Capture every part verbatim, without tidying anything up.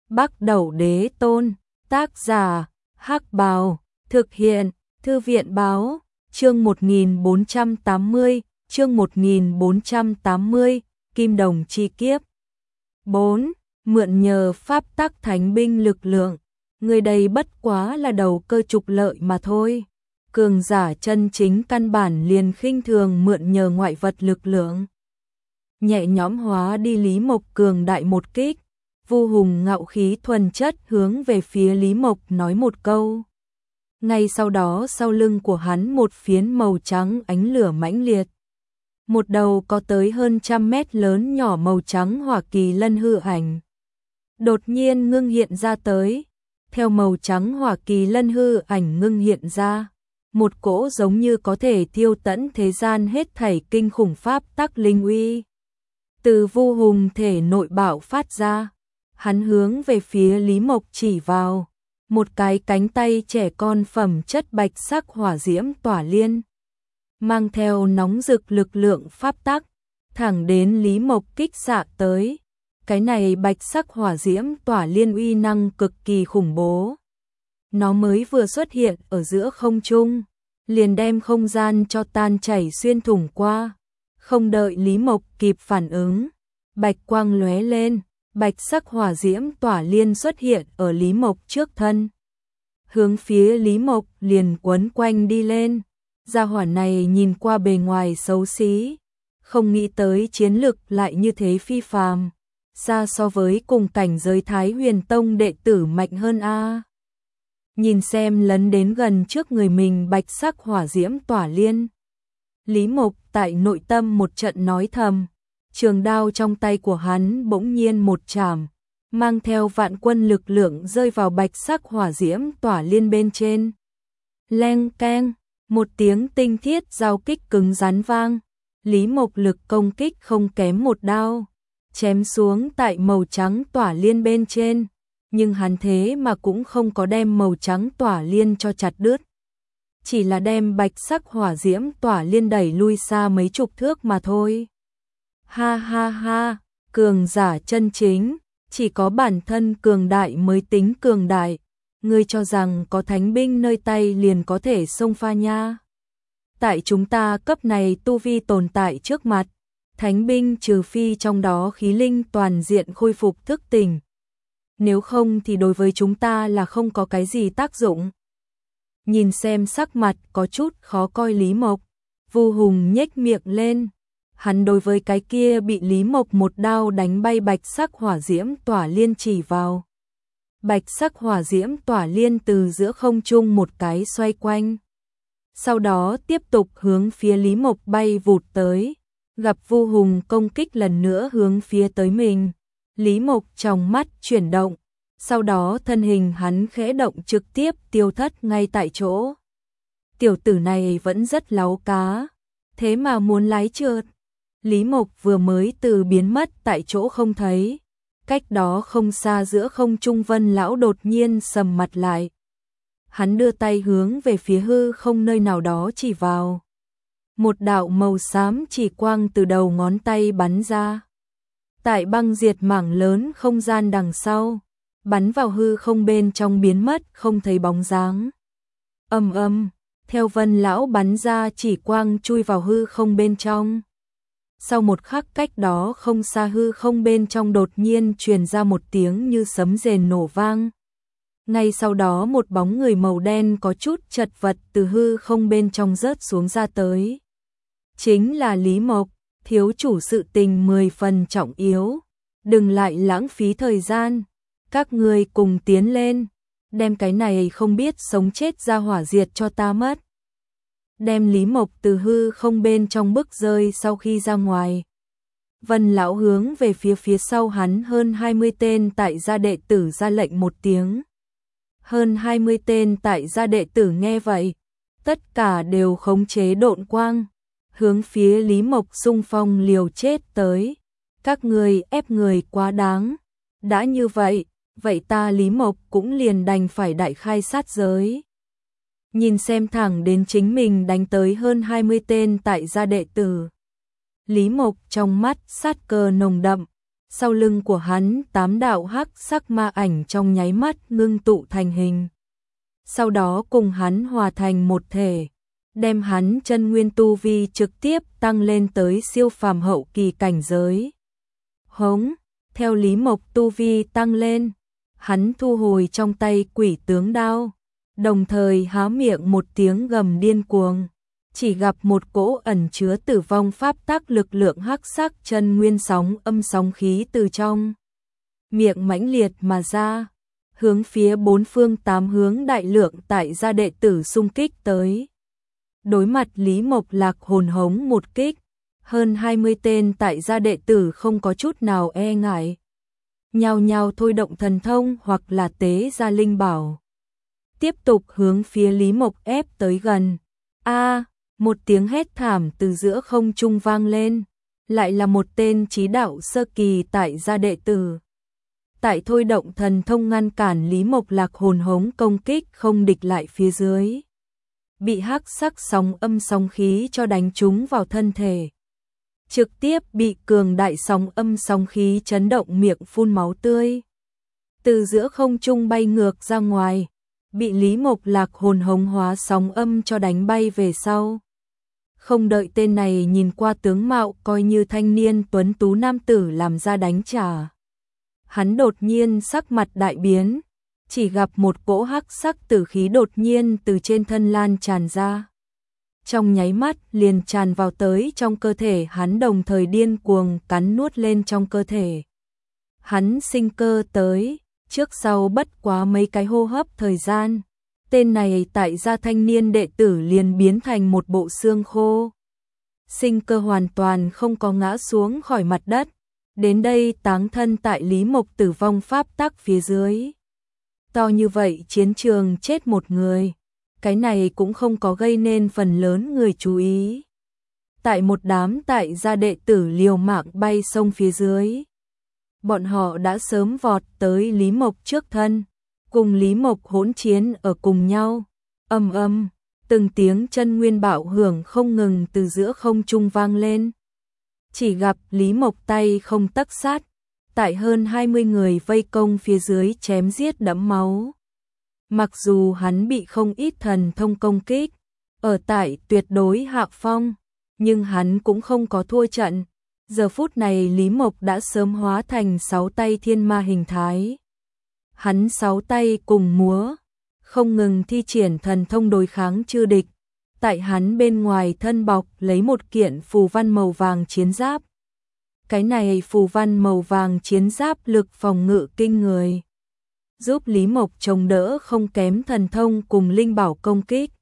Bắc Đẩu Đế Tôn, tác giả, Hắc Bào, thực hiện, Thư viện Báo, chương một nghìn bốn trăm tám mươi, chương một nghìn bốn trăm tám mươi, Kim Đồng Chi Kiếp. bốn. Mượn nhờ pháp tắc thánh binh lực lượng, người đây bất quá là đầu cơ trục lợi mà thôi. Cường giả chân chính căn bản liền khinh thường mượn nhờ ngoại vật lực lượng. Nhẹ nhõm hóa đi Lý Mộc cường đại một kích, Vu Hùng ngạo khí thuần chất hướng về phía Lý Mộc nói một câu. Ngay sau đó sau lưng của hắn một phiến màu trắng ánh lửa mãnh liệt. Một đầu có tới hơn trăm mét lớn nhỏ màu trắng hỏa kỳ lân hư ảnh. Đột nhiên ngưng hiện ra tới, theo màu trắng hỏa kỳ lân hư ảnh ngưng hiện ra. Một cỗ giống như có thể thiêu tận thế gian hết thảy kinh khủng pháp tắc linh uy. Từ Vu Hùng thể nội bạo phát ra, hắn hướng về phía Lý Mộc chỉ vào, một cái cánh tay trẻ con phẩm chất bạch sắc hỏa diễm tỏa liên. Mang theo nóng rực lực lượng pháp tắc, thẳng đến Lý Mộc kích xạ tới. Cái này bạch sắc hỏa diễm tỏa liên uy năng cực kỳ khủng bố. Nó mới vừa xuất hiện ở giữa không trung, liền đem không gian cho tan chảy xuyên thủng qua. Không đợi Lý Mộc kịp phản ứng, bạch quang lóe lên, bạch sắc hỏa diễm tỏa liên xuất hiện ở Lý Mộc trước thân. Hướng phía Lý Mộc liền quấn quanh đi lên. Gia hỏa này nhìn qua bề ngoài xấu xí, không nghĩ tới chiến lực lại như thế phi phàm, xa so với cùng cảnh giới Thái Huyền Tông đệ tử mạnh hơn a. Nhìn xem lấn đến gần trước người mình bạch sắc hỏa diễm tỏa liên, Lý Mộc tại nội tâm một trận nói thầm, trường đao trong tay của hắn bỗng nhiên một chạm, mang theo vạn quân lực lượng rơi vào bạch sắc hỏa diễm tỏa liên bên trên. Leng keng, một tiếng tinh thiết giao kích cứng rắn vang, Lý Mộc lực công kích không kém một đao, chém xuống tại màu trắng tỏa liên bên trên, nhưng hắn thế mà cũng không có đem màu trắng tỏa liên cho chặt đứt, chỉ là đem bạch sắc hỏa diễm tỏa liên đẩy lui xa mấy chục thước mà thôi. Ha ha ha, cường giả chân chính, chỉ có bản thân cường đại mới tính cường đại, ngươi cho rằng có thánh binh nơi tay liền có thể xông pha nha. Tại chúng ta cấp này tu vi tồn tại trước mặt, thánh binh trừ phi trong đó khí linh toàn diện khôi phục thức tỉnh. Nếu không thì đối với chúng ta là không có cái gì tác dụng. Nhìn xem sắc mặt có chút khó coi Lý Mộc, Vu Hùng nhếch miệng lên. Hắn đối với cái kia bị Lý Mộc một đao đánh bay bạch sắc hỏa diễm tỏa liên chỉ vào. Bạch sắc hỏa diễm tỏa liên từ giữa không trung một cái xoay quanh. Sau đó tiếp tục hướng phía Lý Mộc bay vụt tới. Gặp Vu Hùng công kích lần nữa hướng phía tới mình, Lý Mộc trong mắt chuyển động, sau đó thân hình hắn khẽ động trực tiếp tiêu thất ngay tại chỗ. Tiểu tử này vẫn rất láu cá, thế mà muốn lái trượt. Lý Mộc vừa mới từ biến mất tại chỗ không thấy, cách đó không xa giữa không trung Vân lão đột nhiên sầm mặt lại. Hắn đưa tay hướng về phía hư không nơi nào đó chỉ vào. Một đạo màu xám chỉ quang từ đầu ngón tay bắn ra. Tại băng diệt mảng lớn không gian đằng sau, bắn vào hư không bên trong biến mất không thấy bóng dáng. Ầm ầm, theo Vân lão bắn ra chỉ quang chui vào hư không bên trong. Sau một khắc cách đó không xa hư không bên trong đột nhiên truyền ra một tiếng như sấm rền nổ vang. Ngay sau đó một bóng người màu đen có chút chật vật từ hư không bên trong rớt xuống ra tới. Chính là Lý Mộc, thiếu chủ sự tình mười phần trọng yếu. Đừng lại lãng phí thời gian, các người cùng tiến lên, đem cái này không biết sống chết ra hỏa diệt cho ta mất. Đem Lý Mộc từ hư không bên trong bức rơi sau khi ra ngoài. Vân lão hướng về phía phía sau hắn hơn hai mươi tên tại gia đệ tử ra lệnh một tiếng. Hơn hai mươi tên tại gia đệ tử nghe vậy, tất cả đều khống chế độn quang, hướng phía Lý Mộc xung phong liều chết tới. Các người ép người quá đáng, đã như vậy, vậy ta Lý Mộc cũng liền đành phải đại khai sát giới. Nhìn xem thẳng đến chính mình đánh tới hơn hai mươi tên tại gia đệ tử, Lý Mộc trong mắt sát cơ nồng đậm, Sau lưng của hắn, tám đạo hắc sắc ma ảnh trong nháy mắt ngưng tụ thành hình. Sau đó cùng hắn hòa thành một thể, đem hắn chân nguyên tu vi trực tiếp tăng lên tới siêu phàm hậu kỳ cảnh giới. Hống, theo Lý Mộc tu vi tăng lên, hắn thu hồi trong tay quỷ tướng đao, đồng thời há miệng một tiếng gầm điên cuồng, chỉ gặp một cỗ ẩn chứa tử vong pháp tắc lực lượng hắc sắc chân nguyên sóng âm sóng khí từ trong miệng mãnh liệt mà ra, hướng phía bốn phương tám hướng đại lượng tại gia đệ tử xung kích tới. Đối mặt Lý Mộc Lạc hồn hống một kích, hơn hai mươi tên tại gia đệ tử không có chút nào e ngại, nhao nhao thôi động thần thông hoặc là tế gia linh bảo, tiếp tục hướng phía Lý Mộc ép tới gần. A, một tiếng hét thảm từ giữa không trung vang lên, lại là một tên chí đạo sơ kỳ tại gia đệ tử. Tại thôi động thần thông ngăn cản Lý Mộc Lạc hồn hống công kích không địch lại phía dưới, bị hắc sắc sóng âm sóng khí cho đánh trúng vào thân thể, trực tiếp bị cường đại sóng âm sóng khí chấn động miệng phun máu tươi, từ giữa không trung bay ngược ra ngoài, bị Lý Mộc Lạc hồn hống hóa sóng âm cho đánh bay về sau. Không đợi tên này nhìn qua tướng mạo coi như thanh niên tuấn tú nam tử làm ra đánh trả, hắn đột nhiên sắc mặt đại biến, chỉ gặp một cỗ hắc sắc tử khí đột nhiên từ trên thân lan tràn ra. Trong nháy mắt liền tràn vào tới trong cơ thể hắn, đồng thời điên cuồng cắn nuốt lên trong cơ thể. Hắn sinh cơ tới, trước sau bất quá mấy cái hô hấp thời gian, tên này tại gia thanh niên đệ tử liền biến thành một bộ xương khô. Sinh cơ hoàn toàn không có ngã xuống khỏi mặt đất, đến đây táng thân tại Lý Mộc tử vong pháp tắc phía dưới. To như vậy chiến trường chết một người, cái này cũng không có gây nên phần lớn người chú ý. Tại một đám tại gia đệ tử liều mạng bay sông phía dưới, bọn họ đã sớm vọt tới Lý Mộc trước thân, cùng Lý Mộc hỗn chiến ở cùng nhau. Ầm ầm, từng tiếng chân nguyên bạo hưởng không ngừng từ giữa không trung vang lên. Chỉ gặp Lý Mộc tay không tấc sát, tại hơn hai mươi người vây công phía dưới chém giết đẫm máu. Mặc dù hắn bị không ít thần thông công kích, ở tại tuyệt đối hạ phong, nhưng hắn cũng không có thua trận. Giờ phút này Lý Mộc đã sớm hóa thành sáu tay thiên ma hình thái. Hắn sáu tay cùng múa, không ngừng thi triển thần thông đối kháng chư địch. Tại hắn bên ngoài thân bọc lấy một kiện phù văn màu vàng chiến giáp. Cái này phù văn màu vàng chiến giáp lực phòng ngự kinh người, giúp Lý Mộc chống đỡ không kém thần thông cùng linh bảo công kích,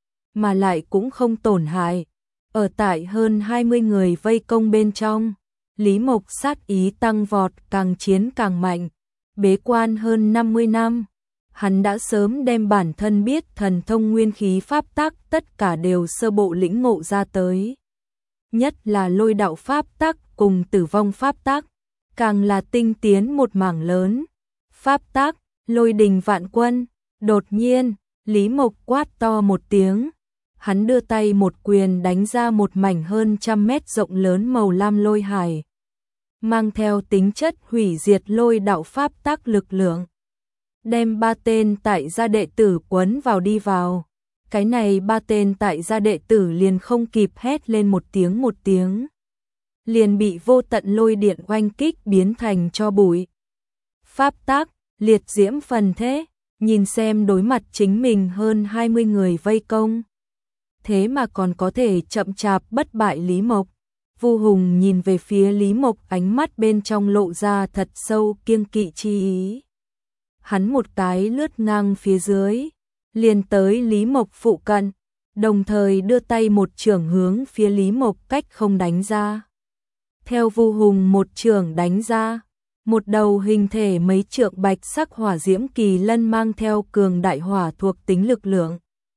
mà lại cũng không tổn hại. Ở tại hơn hai mươi người vây công bên trong, Lý Mộc sát ý tăng vọt, càng chiến càng mạnh. Bế quan hơn năm mươi năm, hắn đã sớm đem bản thân biết thần thông nguyên khí pháp tắc tất cả đều sơ bộ lĩnh ngộ ra tới. Nhất là lôi đạo pháp tắc cùng tử vong pháp tắc, càng là tinh tiến một mảng lớn. Pháp tắc, lôi đình vạn quân. Đột nhiên, Lý Mộc quát to một tiếng, hắn đưa tay một quyền đánh ra một mảnh hơn trăm mét rộng lớn màu lam lôi hải, mang theo tính chất hủy diệt lôi đạo pháp tắc lực lượng, đem ba tên tại gia đệ tử quấn vào đi vào. Cái này ba tên tại gia đệ tử liền không kịp hét lên một tiếng một tiếng, liền bị vô tận lôi điện oanh kích biến thành tro bụi. Pháp tắc, liệt diễm phần thế, nhìn xem đối mặt chính mình hơn hai mươi người vây công, thế mà còn có thể chậm chạp bất bại Lý Mộc. Vu Hùng nhìn về phía Lý Mộc, ánh mắt bên trong lộ ra thật sâu kiêng kỵ chi ý. Hắn một cái lướt ngang phía dưới, liền tới Lý Mộc phụ cận, đồng thời đưa tay một chưởng hướng phía Lý Mộc cách không đánh ra. Theo Vu Hùng một chưởng đánh ra, một đầu hình thể mấy trượng bạch sắc hỏa diễm kỳ lân mang theo cường đại hỏa thuộc tính lực lượng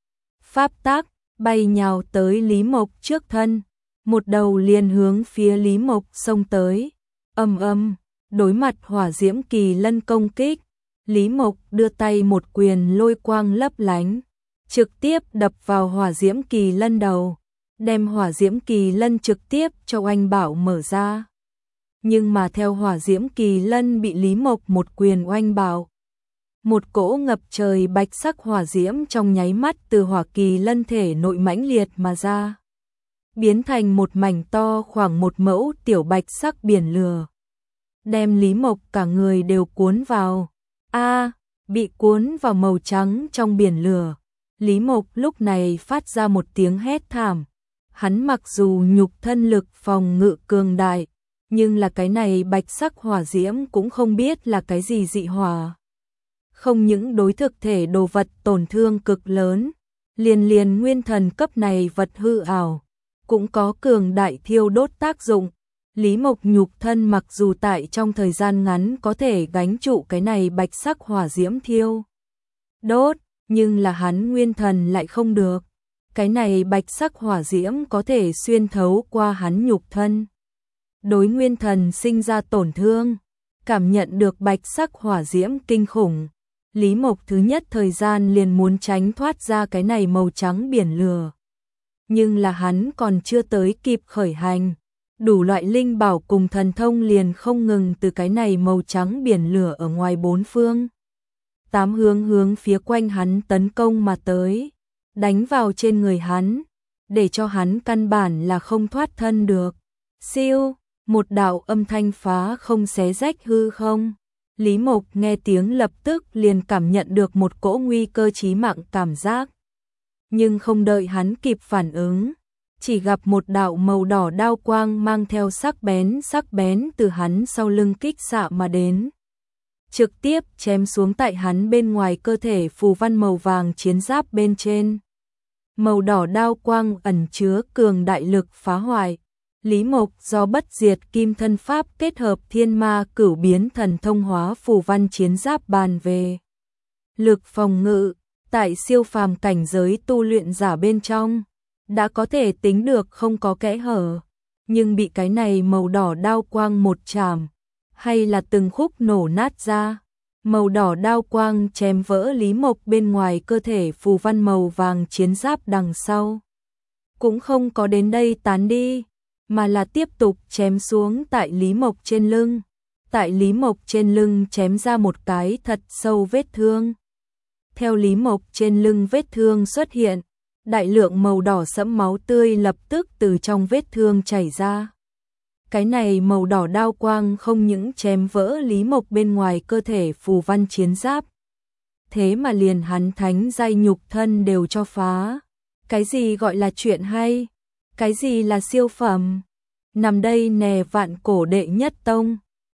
pháp tắc bay nhào tới Lý Mộc trước thân, một đầu liền hướng phía Lý Mộc xông tới. Ầm ầm, đối mặt hỏa diễm kỳ lân công kích, Lý Mộc đưa tay một quyền lôi quang lấp lánh, trực tiếp đập vào hỏa diễm kỳ lân đầu, đem hỏa diễm kỳ lân trực tiếp cho oanh bảo mở ra. Nhưng mà theo hỏa diễm kỳ lân bị Lý Mộc một quyền oanh bạo, một cỗ ngập trời bạch sắc hỏa diễm trong nháy mắt từ hỏa kỳ lân thể nội mãnh liệt mà ra, biến thành một mảnh to khoảng một mẫu tiểu bạch sắc biển lửa, đem Lý Mộc cả người đều cuốn vào. A, bị cuốn vào màu trắng trong biển lửa. Lý Mộc lúc này phát ra một tiếng hét thảm. Hắn mặc dù nhục thân lực phòng ngự cường đại, nhưng là cái này bạch sắc hỏa diễm cũng không biết là cái gì dị hỏa. Không những đối thực thể đồ vật tổn thương cực lớn, liền liền nguyên thần cấp này vật hư ảo, cũng có cường đại thiêu đốt tác dụng. Lý Mộc nhục thân mặc dù tại trong thời gian ngắn có thể gánh trụ cái này bạch sắc hỏa diễm thiêu đốt, nhưng là hắn nguyên thần lại không được. Cái này bạch sắc hỏa diễm có thể xuyên thấu qua hắn nhục thân, đối nguyên thần sinh ra tổn thương. Cảm nhận được bạch sắc hỏa diễm kinh khủng, Lý Mộc thứ nhất thời gian liền muốn tránh thoát ra cái này màu trắng biển lửa. Nhưng là hắn còn chưa tới kịp khởi hành, đủ loại linh bảo cùng thần thông liền không ngừng từ cái này màu trắng biển lửa ở ngoài bốn phương tám hướng hướng phía quanh hắn tấn công mà tới, đánh vào trên người hắn, để cho hắn căn bản là không thoát thân được. Siêu, một đạo âm thanh phá không xé rách hư không. Lý Mộc nghe tiếng lập tức liền cảm nhận được một cỗ nguy cơ chí mạng cảm giác. Nhưng không đợi hắn kịp phản ứng, chỉ gặp một đạo màu đỏ đao quang mang theo sắc bén sắc bén từ hắn sau lưng kích xạ mà đến, trực tiếp chém xuống tại hắn bên ngoài cơ thể phù văn màu vàng chiến giáp bên trên. Màu đỏ đao quang ẩn chứa cường đại lực phá hoại. Lý Mộc do bất diệt kim thân pháp kết hợp thiên ma cửu biến thần thông hóa phù văn chiến giáp bàn về lực phòng ngự, tại siêu phàm cảnh giới tu luyện giả bên trong đã có thể tính được không có kẽ hở, nhưng bị cái này màu đỏ đao quang một chạm, hay là từng khúc nổ nát ra. Màu đỏ đao quang chém vỡ Lý Mộc bên ngoài cơ thể phù văn màu vàng chiến giáp đằng sau, cũng không có đến đây tán đi, mà là tiếp tục chém xuống tại Lý Mộc trên lưng. Tại Lý Mộc trên lưng chém ra một cái thật sâu vết thương. Theo Lý Mộc trên lưng vết thương xuất hiện, đại lượng màu đỏ sẫm máu tươi lập tức từ trong vết thương chảy ra. Cái này màu đỏ đao quang không những chém vỡ Lý Mộc bên ngoài cơ thể phù văn chiến giáp, thế mà liền hắn thánh giai nhục thân đều cho phá. Cái gì gọi là chuyện hay? Cái gì là siêu phẩm? Nằm đây nè vạn cổ đệ nhất tông.